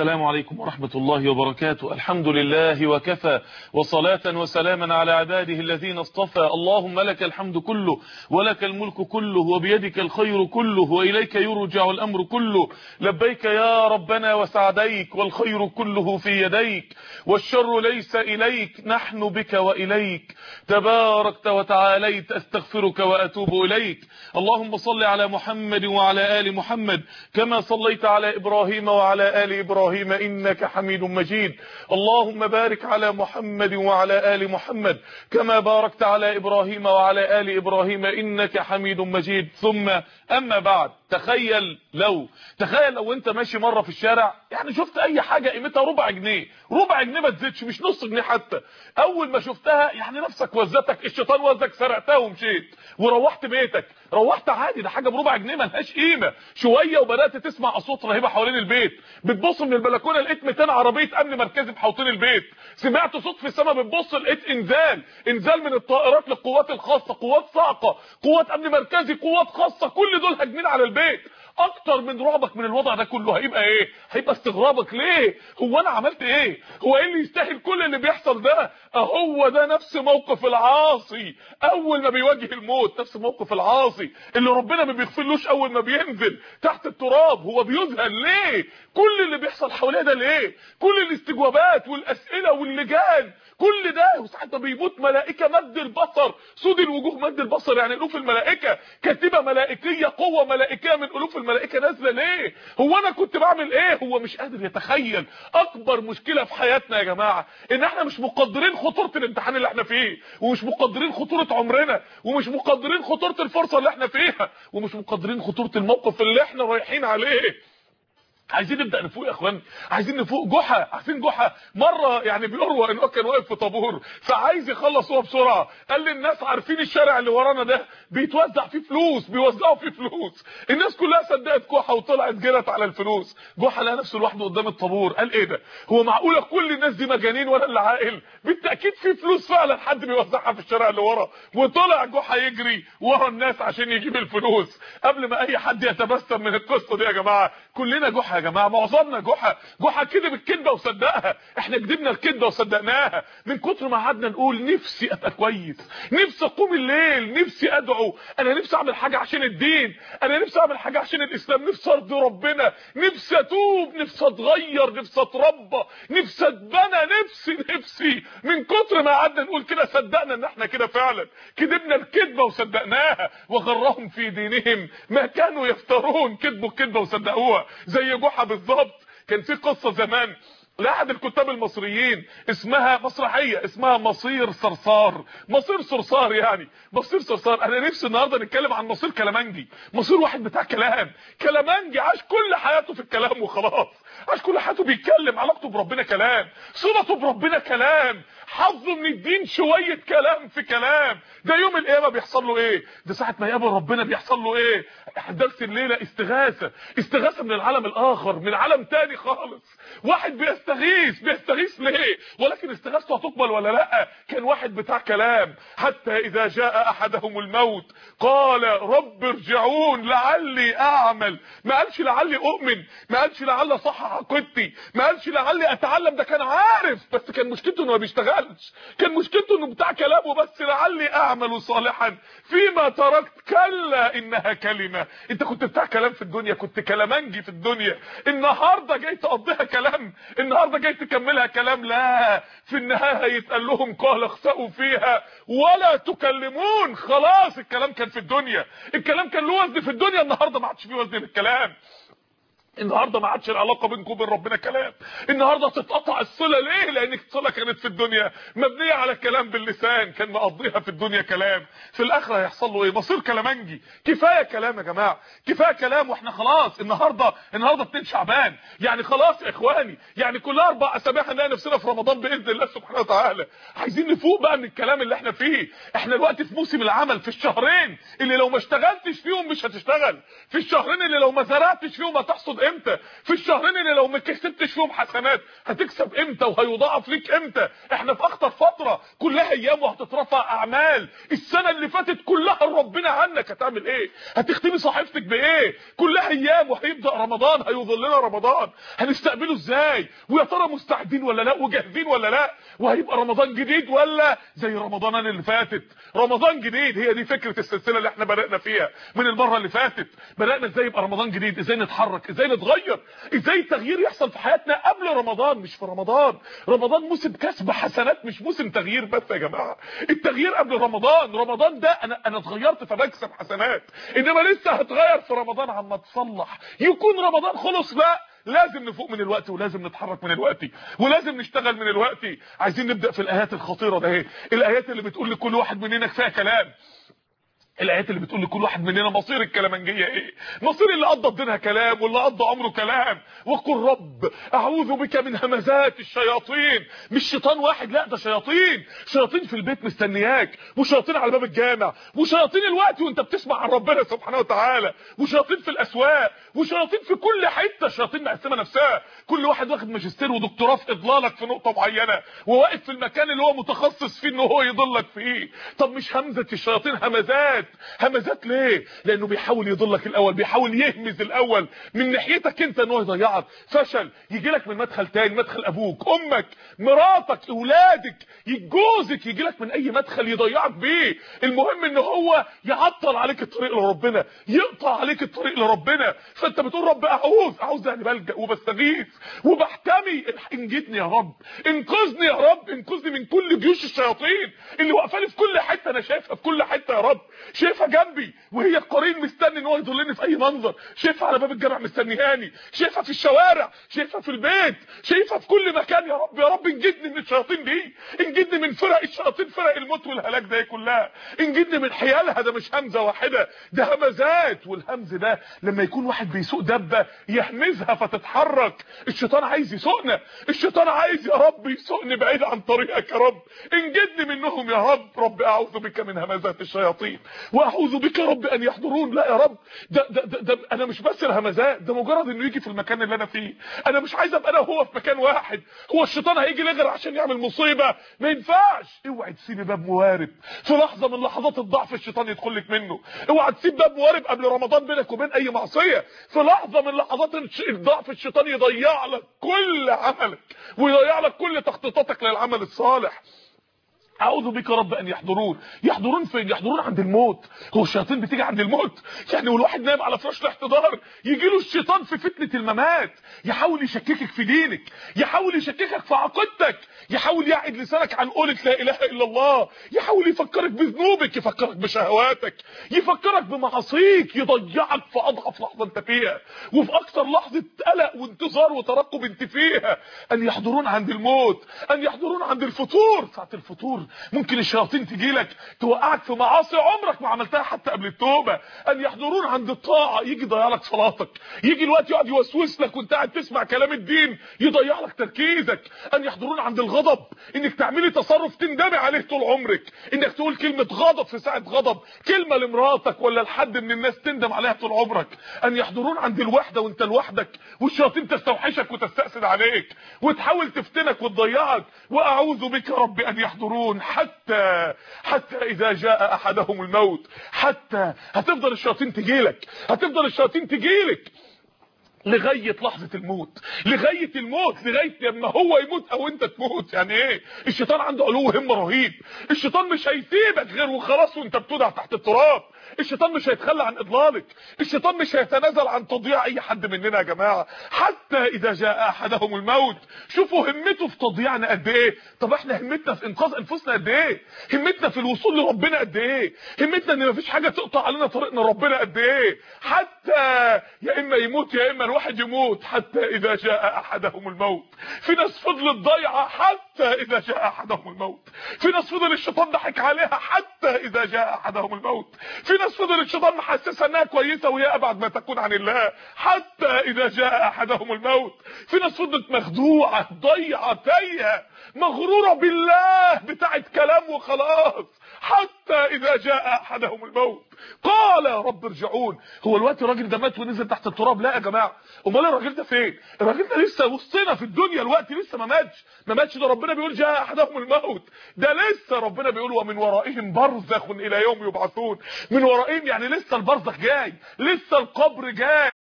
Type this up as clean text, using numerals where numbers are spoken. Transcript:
السلام عليكم ورحمة الله وبركاته. الحمد لله وكفى، وصلاة وسلاما على عباده الذين اصطفى. اللهم لك الحمد كله ولك الملك كله وبيدك الخير كله وإليك يرجع الأمر كله. لبيك يا ربنا وسعديك، والخير كله في يديك والشر ليس إليك، نحن بك وإليك تباركت وتعاليت، أستغفرك وأتوب إليك. اللهم صل على محمد وعلى آل محمد كما صليت على إبراهيم وعلى آل إبراهيم إنك حميد مجيد. اللهم بارك على محمد وعلى آل محمد كما باركت على إبراهيم وعلى آل إبراهيم إنك حميد مجيد. ثم أما بعد، تخيل لو انت ماشي مرة في الشارع، يعني شفت اي حاجة قيمتها ربع جنيه ما تزيدش، مش نص جنيه حتى. اول ما شفتها يعني نفسك وزتك، الشيطان وزك، سرقتها ومشيت وروحت بيتك، روحت عادي، ده حاجة بربع جنيه ملهاش قيمة. شوية وبدأت تسمع اصوات رهيبة حوالين البيت، بتبص من البلكونة لقيت 200 عربية امن مركزي بحوطين البيت، سمعت صوت في السماء، بتبص لقيت انزال من الطائرات للقوات الخاصة، قوات صاعقة، قوات امن مركزي، قوات خاصة، كل دول هاجمين على البيت. اكتر من رعبك من الوضع ده كله هيبقى ايه؟ هيبقى استغرابك. ليه؟ هو انا عملت ايه؟ هو ايه اللي يستاهل كل اللي بيحصل ده؟ اهو ده نفس موقف العاصي اول ما بيواجه الموت، نفس موقف العاصي اللي ربنا ما بيغفرلوش اول ما بينزل تحت التراب. هو بيذهل ليه؟ كل اللي بيحصل حواليه ده ليه؟ كل الاستجوابات والاسئله واللجان، كل ده، وساعتها بيموت ملائكه مد البصر، سود الوجوه مد البصر، يعني الوف الملائكه، كتيبه ملائكيه، قوه ملائكيه من الوف الملائكه نازله. ليه؟ هو انا كنت بعمل ايه؟ هو مش قادر يتخيل. اكبر مشكله في حياتنا يا جماعه ان احنا مش مقدرين خطوره الامتحان اللي احنا فيه، ومش مقدرين خطوره عمرنا، ومش مقدرين خطوره الفرصه اللي احنا فيها، ومش مقدرين خطوره الموقف اللي احنا رايحين عليه. عايزين نبدا نفوق يا اخوان، عايزين نفوق. جحا، عارفين جحا مره يعني بيروى ان هو كان واقف في طابور فعايز يخلص هو بسرعه، قال للناس عارفين الشارع اللي ورانا ده بيتوزع فيه فلوس، بيوزعوا فيه فلوس. الناس كلها صدقت جحا وطلعت جرت على الفلوس. جحا لقى نفسه لوحده قدام الطابور، قال ايه ده؟ هو معقوله كل الناس دي مجانين وانا اللي عاقل؟ بالتاكيد في فلوس فعلا حد بيوزعها في الشارع اللي ورا. وطلع جحا يجري ورا الناس عشان يجيب الفلوس. قبل ما اي حد يتبسم من القصه دي يا جماعه، كلنا جحا يا جماعه، معظمنا جحا كذب الكذبه وصدقها. احنا كذبنا الكذبه وصدقناها من كتر ما قعدنا نقول نفسي ابقى كويس، نفسي اقوم الليل، نفسي ادعو، انا نفسي اعمل حاجه عشان الدين، انا نفسي اعمل حاجه عشان الاسلام، نفسي ارضي ربنا، نفسي اتوب، نفسي اتغير، نفسي اتربى، نفسي اتبنى، نفسي. من كتر ما قعدنا نقول كده صدقنا ان احنا كده فعلا، كذبنا الكذبه وصدقناها. وغرهم في دينهم ما كانوا يفترون، كذبوا الكذبه وصدقوها زي جحا بالظبط. كان في قصه زمان لاحد الكتاب المصريين اسمها مسرحيه اسمها مصير صرصار. مصير صرصار يعني مصير صرصار. انا نفسي النهارده نتكلم عن مصير كلامنجي، مصير واحد بتاع كلامنجي عاش كل حياته في الكلام وخلاص، عاش كل حياته بيتكلم، علاقته بربنا كلام، صلته بربنا كلام، حظه من الدين شويه كلام في كلام. ده يوم القيامه بيحصل له ايه؟ ده ساعه ما يقابل ربنا بيحصل له ايه؟ درس الليله استغاثه من العالم الاخر، من عالم تاني خالص. واحد بيستغيث ليه؟ ولكن استغاثته هتقبل ولا لا؟ كان واحد بتاع كلام. حتى اذا جاء احدهم الموت قال رب ارجعون لعلي اعمل، ما قالش لعلي اؤمن، ما قالش لعلي اصحح عقيدتي، ما قالش لعلي اتعلم، ده كان عارف بس كان مشكلته انه ما بيشتغلش، كان مشكلته انه بتاع كلام وبس. لعلي اعمل صالحا فيما تركت كلا انها كلمه. انت كنت بتاع كلام في الدنيا، كنت كلامنجي في الدنيا، النهارده جاي تقضيها كلام، النهارده جاي تكملها كلام. لا، في النهايه هيتقال لهم قال اخسئوا فيها ولا تكلمون. خلاص الكلام كان في الدنيا، الكلام كان له وزن في الدنيا، النهارده ما عادش فيه وزن للكلام. النهارده ما عادش العلاقه بينكم وبين ربنا كلام، النهارده تتقطع الصله. ليه؟ لان الصله كانت في الدنيا مبنيه على كلام باللسان، كان مقضيها في الدنيا كلام. في الاخره هيحصل له ايه؟ مصير كلامنجي. كفايه كلام يا جماعه، كفايه كلام. واحنا خلاص النهارده 2 شعبان، يعني خلاص يا اخواني، يعني كلها 4 اسابيع هنلاقي نفسنا في رمضان باذن الله سبحانه وتعالى. عايزين نفوق بقى من الكلام اللي احنا فيه. احنا دلوقتي في موسم العمل، في الشهرين اللي لو ما اشتغلتش فيهم مش هتشتغل، في الشهرين اللي لو ما زرعتش فيهم هتحصد امتى؟ في الشهرين اللي لو ما كسبتش فيهم حسنات هتكسب امتى وهيضاعف ليك امتى؟ احنا في اخطر فتره، كلها ايام وهتترفع اعمال. السنه اللي فاتت كلها ربنا عنك، هتعمل ايه؟ هتختمي صحيفتك بايه؟ كلها ايام وهيبدا رمضان، هيظلنا رمضان، هنستقبله ازاي؟ ويا ترى مستعدين ولا لا وجاهزين ولا لا؟ وهيبقى رمضان جديد ولا زي رمضان اللي فاتت؟ رمضان جديد، هي دي فكره السلسله اللي احنا بدانا فيها من المره اللي فاتت. بدانا ازاي يبقى رمضان جديد، ازاي نتحرك، ازاي نتغير، ازاي التغيير يحصل في حياتنا قبل رمضان مش في رمضان. رمضان موسم كسب حسنات مش موسم تغيير بس يا جماعه. التغيير قبل رمضان، رمضان ده انا اتغيرت فبكسب حسنات، انما لسه هتغير في رمضان عما تصلح يكون رمضان خلص. لا، لازم نفوق من الوقت، ولازم نتحرك من الوقت، ولازم نشتغل من الوقت. عايزين نبدا في الايات الخطيره ده، اهي الايات اللي بتقول لكل واحد مننا كفايه كلام. الايات اللي بتقول لكل واحد مننا مصير الكلامنجيه ايه، مصير اللي قضى دينها كلام واللي قضى عمره كلام. وقل رب اعوذ بك من همزات الشياطين. مش شيطان واحد، لا ده شياطين، شياطين في البيت مستنياك، وشياطين على باب الجامع، وشياطين الوقت وانت بتسمع عن ربنا سبحانه وتعالى، وشياطين في الاسواق، وشياطين في كل حته. شياطين مقسمه نفسها، كل واحد واخد ماجستير ودكتوراه في اضلالك في نقطه معينه، وواقف في المكان اللي هو متخصص فيه ان هو يضلك فيه. طب مش همزه الشياطين همزات؟ همزات ليه؟ لانه بيحاول يضلك الاول، بيحاول يهمز الاول من ناحيتك انت ان هو يضيعك. فشل يجي لك من مدخل تاني، مدخل ابوك، امك، مراتك، اولادك، جوزك، يجي لك من اي مدخل يضيعك بيه. المهم ان هو يعطل عليك الطريق لربنا، يقطع عليك الطريق لربنا. فانت بتقول رب اعوذ يعني بلجأ وبستغيث وبحتمي، انجدني يا رب، انقذني يا رب، انقذني من كل جيوش الشياطين اللي واقفاني في كل حته. انا شايفها في كل حته يا رب، شايفها جنبي وهي القرين مستني ان هو يضلني في اي منظر، شايفها على باب الجامع مستنيهاني، شايفها في الشوارع، شايفها في البيت، شايفها في كل مكان. يا رب يا رب انجدني من الشياطين دي، انجدني من فرق الشياطين، فرق الموت والهلاك ده كلها، انجدني من حيالها. ده مش همزه واحده، ده همزات. والهمز ده لما يكون واحد بيسوق دبه يهمزها فتتحرك. الشيطان عايز يسوقنا، الشيطان عايز يا رب يسوقني بعيد عن طريقك يا رب، انجدني منهم يا رب. رب اعوذ بك من همزات الشياطين واعوذ بك رب ان يحضرون. لا يا رب، ده انا مش بس الهمزات، ده مجرد انه يجي في المكان اللي انا فيه. انا مش عايز ابقى انا وهو في مكان واحد. هو الشيطان هيجي لغير عشان يعمل مصيبه؟ ما ينفعش. اوعي تسيبي باب موارب في لحظه من لحظات الضعف الشيطان يدخل لك منه. اوعي تسيب باب موارب قبل رمضان بينك وبين اي معصيه. في لحظه من لحظات الضعف الشيطان يضيع لك كل عملك، ويضيع لك كل تخطيطاتك للعمل الصالح. اعوذ بك رب ان يحضرون. يحضرون فين؟ يحضرون عند الموت. هو الشياطين بتيجي عند الموت؟ يعني والواحد نايم على فراش الاحتضار يجي له الشيطان في فتنه الممات، يحاول يشككك في دينك، يحاول يشككك في عقيدتك، يحاول يعد لسانك عن قولة لا اله الا الله، يحاول يفكرك بذنوبك، يفكرك بشهواتك، يفكرك بمعاصيك، يضيعك في اضعف لحظه انت فيها، وفي اكثر لحظه قلق وانتظار وترقب انت فيها. ان يحضرون عند الموت، ان يحضرون عند الفطور. ساعه الفطور ممكن الشياطين تجيلك توقعك في معاصي عمرك ما عملتها حتى قبل التوبه. ان يحضرون عند الطاعه، يجي يضيع لك صلاتك، يجي الوقت يقعد يوسوس لك وانت قاعد تسمع كلام الدين يضيع لك تركيزك. ان يحضرون عند الغضب، انك تعملي تصرف تندمي عليه طول عمرك، انك تقول كلمه غضب في ساعه غضب، كلمه لمراتك ولا لحد من الناس تندم عليها طول عمرك. ان يحضرون عند الوحده وانت لوحدك والشياطين تستوحشك وتستأسد عليك وتحاول تفتنك وتضيعك. واعوذ بك رب ان يحضرون حتى اذا جاء احدهم الموت. حتى هتفضل الشياطين تجيلك، هتفضل الشياطين تجيلك لغايه لحظه الموت، لغايه الموت، لغايه لما هو يموت او انت تموت. يعني ايه؟ الشيطان عنده علو همه رهيب، الشيطان مش هيسيبك غير وخلاص وانت بتودع تحت التراب، الشيطان مش هيتخلى عن اضلالك، الشيطان مش هيتنازل عن تضييع اي حد مننا يا جماعه. حتى اذا جاء احدهم الموت. شوفوا همته في تضييعنا قد ايه. طب احنا همتنا في انقاذ انفسنا قد ايه؟ همتنا في الوصول لربنا قد ايه؟ همتنا ان مفيش حاجه تقطع علينا طريقنا ربنا قد ايه؟ حتى يا اما يموت يا اما الواحد يموت. حتى اذا جاء احدهم الموت. في ناس فضلت ضايعه حتى اذا جاء احدهم الموت. في ناس فضل الشيطان ضحك عليها حتى اذا جاء احدهم الموت. في ناس فضل الشيطان محسسها انها كويسه وهي ابعد ما تكون عن الله حتى اذا جاء احدهم الموت. في ناس فضلت مخدوعه ضيعه تايهه مغروره بالله بتاعت كلام وخلاص حتى اذا جاء احدهم الموت. قال رب ارجعون. هو الوقت الراجل ده مات ونزل تحت التراب؟ لا يا جماعه، امال الراجل ده فين؟ الراجل ده لسه وسطنا في الدنيا الوقت، لسه ما ماتش. ده ربنا بيقول جاء احدهم الموت، ده لسه ربنا بيقول ومن ورائهم برزخ الى يوم يبعثون. من ورائهم يعني لسه البرزخ جاي، لسه القبر جاي.